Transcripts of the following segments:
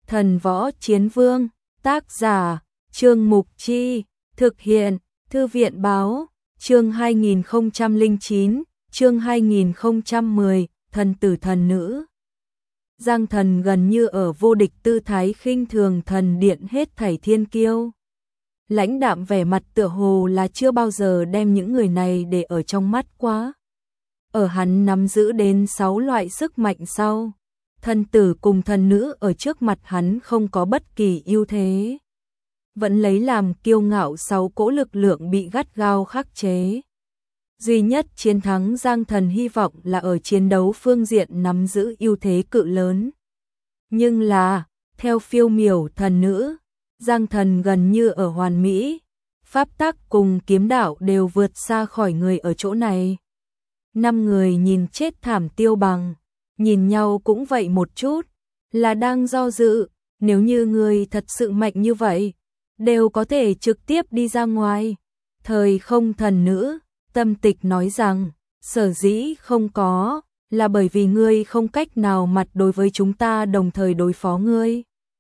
Thần Võ Chiến Vương, tác giả, Trương Mục Chi, thực hiện, Thư viện Báo, chương 2009, chương 2010, thần tử thần nữ. Giang Thần gần như ở vô địch tư thái khinh thường thần điện hết thảy thiên kiêu. Lãnh đạm vẻ mặt tựa hồ là chưa bao giờ đem những người này để ở trong mắt quá. Ở hắn nắm giữ đến 6 loại sức mạnh sau, thần tử cùng thần nữ ở trước mặt hắn không có bất kỳ ưu thế. Vẫn lấy làm kiêu ngạo 6 cỗ lực lượng bị gắt gao khắc chế. Duy nhất chiến thắng Giang Thần hy vọng là ở chiến đấu phương diện nắm giữ ưu thế cự lớn. Nhưng là, theo phiêu miểu thần nữ, Giang Thần gần như ở hoàn mỹ, pháp tắc cùng kiếm đạo đều vượt xa khỏi người ở chỗ này. 5 người nhìn chết thảm tiêu bằng, nhìn nhau cũng vậy một chút, là đang do dự, nếu như người thật sự mạnh như vậy, đều có thể trực tiếp đi ra ngoài. Thời không thần nữ, Tâm Tịch nói rằng, sở dĩ không có, là bởi vì ngươi không cách nào mặt đối với chúng ta đồng thời đối phó ngươi.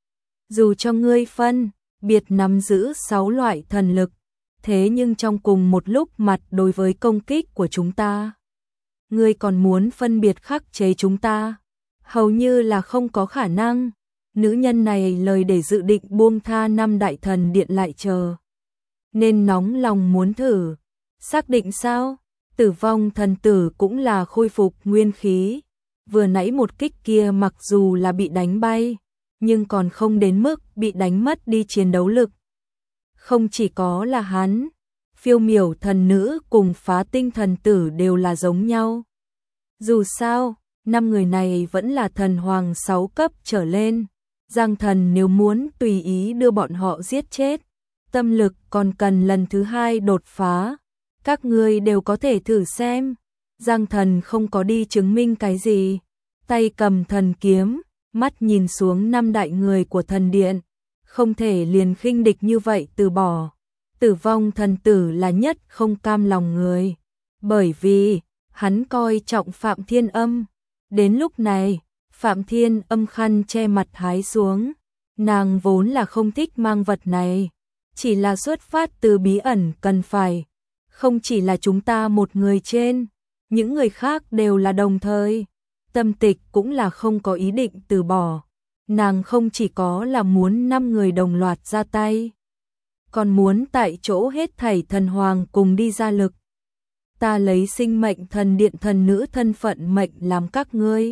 Dù cho ngươi phân biệt nắm giữ 6 loại thần lực, thế nhưng trong cùng một lúc mặt đối với công kích của chúng ta, ngươi còn muốn phân biệt khắc chế chúng ta, hầu như là không có khả năng. Nữ nhân này lời để dự định buông tha 5 đại thần điện lại chờ, nên nóng lòng muốn thử. Xác định sao? Tử vong thần tử cũng là khôi phục nguyên khí. Vừa nãy một kích kia mặc dù là bị đánh bay, nhưng còn không đến mức bị đánh mất đi chiến đấu lực. Không chỉ có là hắn, phiêu miểu thần nữ cùng phá tinh thần tử đều là giống nhau. Dù sao, 5 người này vẫn là thần hoàng 6 cấp trở lên. Giang Thần nếu muốn tùy ý đưa bọn họ giết chết, tâm lực còn cần lần thứ 2 đột phá. Các ngươi đều có thể thử xem. Giang Thần không có đi chứng minh cái gì. Tay cầm thần kiếm, mắt nhìn xuống 5 đại người của thần điện. Không thể liền khinh địch như vậy từ bỏ. Tử vong thần tử là nhất không cam lòng người. Bởi vì, hắn coi trọng Phạm Thiên Âm. Đến lúc này, Phạm Thiên Âm khăn che mặt hái xuống. Nàng vốn là không thích mang vật này. Chỉ là xuất phát từ bí ẩn cần phải. Không chỉ là chúng ta một người trên, những người khác đều là đồng thời. Tâm Tịch cũng là không có ý định từ bỏ. Nàng không chỉ có là muốn 5 người đồng loạt ra tay, còn muốn tại chỗ hết thảy thần hoàng cùng đi ra lực. Ta lấy sinh mệnh thần điện thần nữ thân phận mệnh làm các ngươi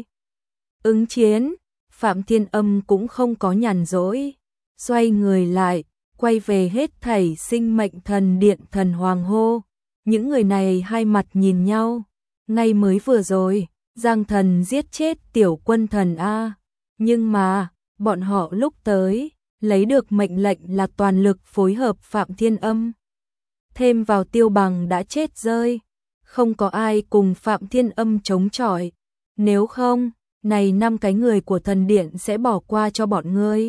ứng chiến. Phạm Thiên Âm cũng không có nhàn rỗi, xoay người lại, quay về hết thảy sinh mệnh thần điện thần hoàng hô. Những người này hai mặt nhìn nhau. Ngay mới vừa rồi, Giang Thần giết chết tiểu quân thần A. Nhưng mà, bọn họ lúc tới, lấy được mệnh lệnh là toàn lực phối hợp Phạm Thiên Âm. Thêm vào Tiêu Bằng đã chết rơi, không có ai cùng Phạm Thiên Âm chống chọi. Nếu không, này 5 cái người của thần điện sẽ bỏ qua cho bọn ngươi.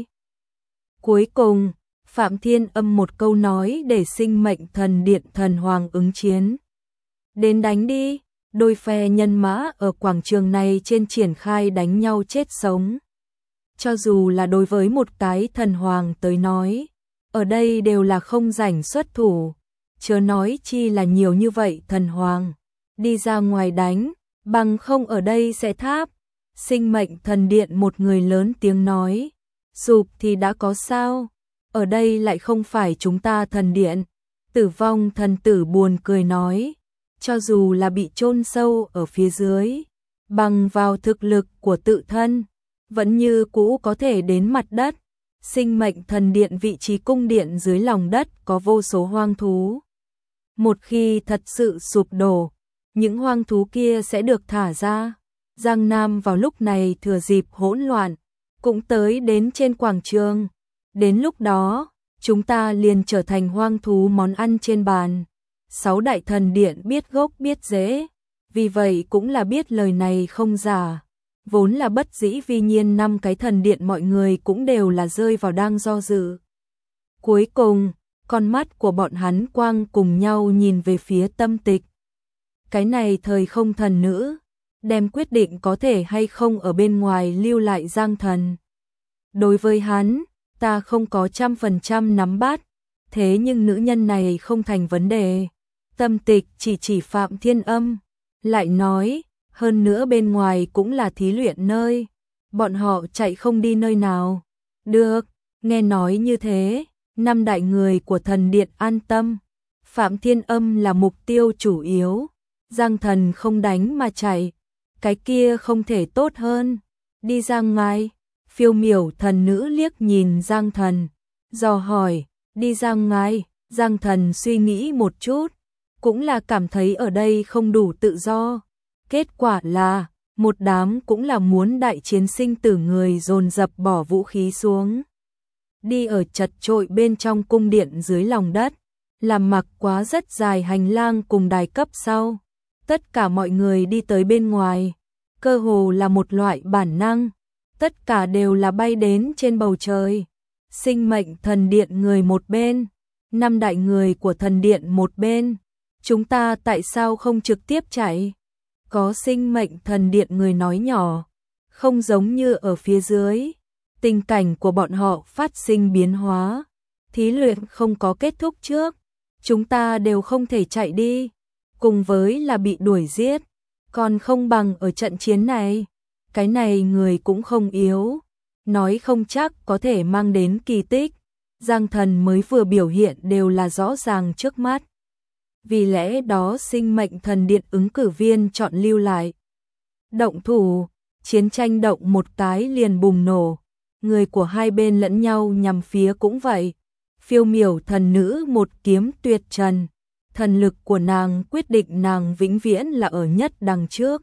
Cuối cùng, Phạm Thiên Âm một câu nói để sinh mệnh thần điện thần hoàng ứng chiến. Đến đánh đi, đôi phe nhân mã ở quảng trường này trên triển khai đánh nhau chết sống. Cho dù là đối với một cái thần hoàng tới nói, ở đây đều là không rảnh xuất thủ, chớ nói chi là nhiều như vậy thần hoàng. Đi ra ngoài đánh, bằng không ở đây sẽ tháp. Sinh mệnh thần điện một người lớn tiếng nói, sụp thì đã có sao? Ở đây lại không phải chúng ta thần điện. Tử vong thần tử buồn cười nói, cho dù là bị chôn sâu ở phía dưới, bằng vào thực lực của tự thân, vẫn như cũ có thể đến mặt đất. Sinh mệnh thần điện vị trí cung điện dưới lòng đất có vô số hoang thú. Một khi thật sự sụp đổ, những hoang thú kia sẽ được thả ra. Giang Nam vào lúc này thừa dịp hỗn loạn, cũng tới đến trên quảng trường. Đến lúc đó, chúng ta liền trở thành hoang thú món ăn trên bàn. 6 đại thần điện biết gốc biết rễ, vì vậy cũng là biết lời này không giả. Vốn là bất dĩ vi nhiên 5 cái thần điện mọi người cũng đều là rơi vào đang do dự. Cuối cùng, con mắt của bọn hắn quang cùng nhau nhìn về phía Tâm Tịch. Cái này thời không thần nữ, đem quyết định có thể hay không ở bên ngoài lưu lại Giang Thần. Đối với hắn, ta không có 100% nắm bắt, thế nhưng nữ nhân này không thành vấn đề. Tâm Tịch chỉ Phạm Thiên Âm, lại nói, hơn nữa bên ngoài cũng là thí luyện nơi, bọn họ chạy không đi nơi nào. Được, nghe nói như thế, năm đại người của thần điện an tâm. Phạm Thiên Âm là mục tiêu chủ yếu, Giang Thần không đánh mà chạy, cái kia không thể tốt hơn. Đi ra ngoài, Phiêu Miểu thần nữ liếc nhìn Giang Thần, dò hỏi, đi ra ngoài. Giang Thần suy nghĩ một chút, cũng là cảm thấy ở đây không đủ tự do. Kết quả là, một đám cũng là muốn đại chiến sinh tử người dồn dập bỏ vũ khí xuống. Đi ở chật chội bên trong cung điện dưới lòng đất, làm mặc quá rất dài hành lang cùng đài cấp sau. Tất cả mọi người đi tới bên ngoài, cơ hồ là một loại bản năng, tất cả đều là bay đến trên bầu trời. Sinh mệnh thần điện người một bên, năm đại người của thần điện một bên, chúng ta tại sao không trực tiếp chạy? Có sinh mệnh thần điện người nói nhỏ, không giống như ở phía dưới. Tình cảnh của bọn họ phát sinh biến hóa, thí luyện không có kết thúc trước, chúng ta đều không thể chạy đi, cùng với là bị đuổi giết, còn không bằng ở trận chiến này. Cái này người cũng không yếu, nói không chắc có thể mang đến kỳ tích. Giang Thần mới vừa biểu hiện đều là rõ ràng trước mắt. Vì lẽ đó sinh mệnh thần điện ứng cử viên chọn lưu lại. Động thủ, chiến tranh động một cái liền bùng nổ, người của hai bên lẫn nhau nhằm phía cũng vậy. Phiêu Miểu thần nữ một kiếm tuyệt trần, thần lực của nàng quyết định nàng vĩnh viễn là ở nhất đằng trước.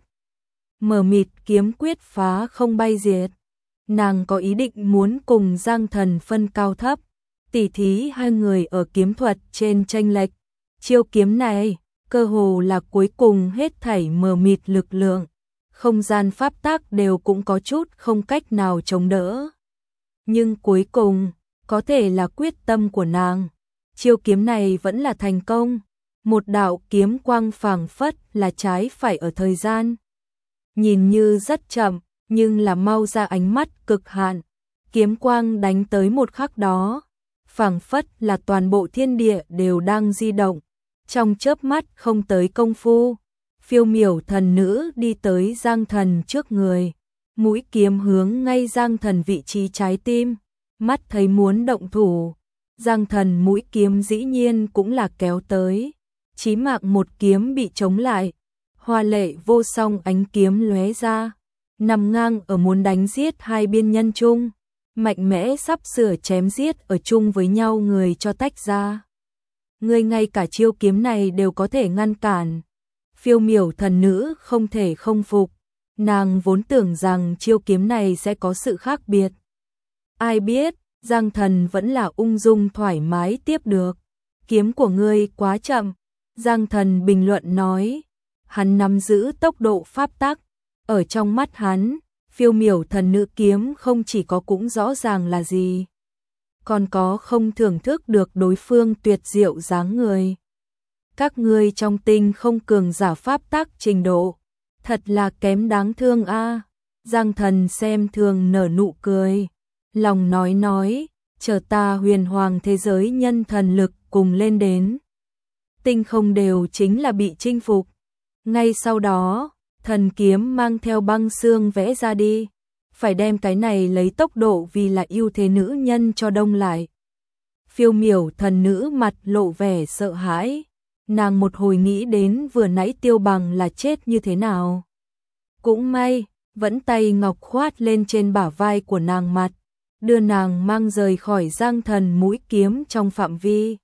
Mờ mịt kiếm quyết phá không bay diệt, nàng có ý định muốn cùng Giang Thần phân cao thấp, tỉ thí hai người ở kiếm thuật trên chênh lệch. Chiêu kiếm này, cơ hồ là cuối cùng hết thảy mờ mịt lực lượng, không gian pháp tắc đều cũng có chút không cách nào chống đỡ. Nhưng cuối cùng, có thể là quyết tâm của nàng. Chiêu kiếm này vẫn là thành công, một đạo kiếm quang phảng phất là trái phải ở thời gian. Nhìn như rất chậm, nhưng là mau ra ánh mắt cực hạn. Kiếm quang đánh tới một khắc đó, phảng phất là toàn bộ thiên địa đều đang di động. Trong chớp mắt không tới công phu, Phiêu Miểu thần nữ đi tới Giang Thần trước người, mũi kiếm hướng ngay Giang Thần vị trí trái tim, mắt thấy muốn động thủ, Giang Thần mũi kiếm dĩ nhiên cũng là kéo tới, chí mạng một kiếm bị chống lại, hoa lệ vô song ánh kiếm lóe ra, nằm ngang ở muốn đánh giết hai biên nhân chung, mạnh mẽ sắp sửa chém giết ở chung với nhau người cho tách ra. Người ngay cả chiêu kiếm này đều có thể ngăn cản. Phiêu Miểu thần nữ không thể không phục, nàng vốn tưởng rằng chiêu kiếm này sẽ có sự khác biệt. Ai biết, Giang Thần vẫn là ung dung thoải mái tiếp được. Kiếm của ngươi quá chậm, Giang Thần bình luận nói. Hắn nắm giữ tốc độ pháp tắc, ở trong mắt hắn, Phiêu Miểu thần nữ kiếm không chỉ có cũng rõ ràng là gì, còn có không thưởng thức được đối phương tuyệt diệu dáng người. Các ngươi trong tinh không cường giả pháp tắc trình độ, thật là kém đáng thương a. Giang Thần xem thường nở nụ cười, lòng nói, chờ ta huyền hoàng thế giới nhân thần lực cùng lên đến. Tinh không đều chính là bị chinh phục. Ngay sau đó, thần kiếm mang theo băng xương vẽ ra đi, phải đem cái này lấy tốc độ vì là ưu thế nữ nhân cho đông lại. Phiêu Miểu thần nữ mặt lộ vẻ sợ hãi, nàng một hồi nghĩ đến vừa nãy Tiêu Bằng là chết như thế nào. Cũng may, vẫn tay ngọc khoát lên trên bả vai của nàng mặt, đưa nàng mang rời khỏi Giang Thần mũi kiếm trong phạm vi.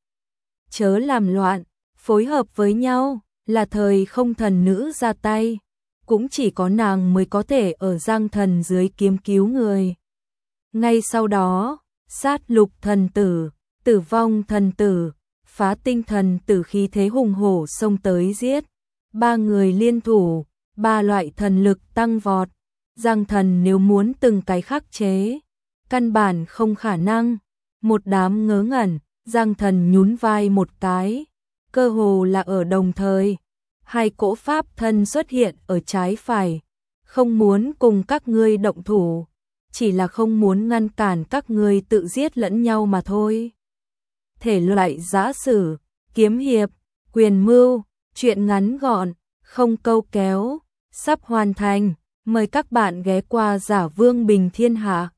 Chớ làm loạn, phối hợp với nhau, là thời không thần nữ ra tay, cũng chỉ có nàng mới có thể ở Giang Thần dưới kiếm cứu người. Ngay sau đó, sát lục thần tử, tử vong thần tử, phá tinh thần tử khí thế hùng hổ xông tới giết. Ba người liên thủ, ba loại thần lực tăng vọt. Giang Thần nếu muốn từng cái khắc chế, căn bản không khả năng. Một đám ngớ ngẩn, Giang Thần nhún vai một cái, cơ hồ là ở đồng thời. Hai cỗ pháp thân xuất hiện ở trái phải, không muốn cùng các ngươi động thủ. chỉ là không muốn ngăn cản các ngươi tự giết lẫn nhau mà thôi. Thể loại giã sử, kiếm hiệp, quyền mưu, truyện ngắn gọn, không câu kéo, sắp hoàn thành. Mời các bạn ghé qua Giả Vương Bình Thiên Hạ.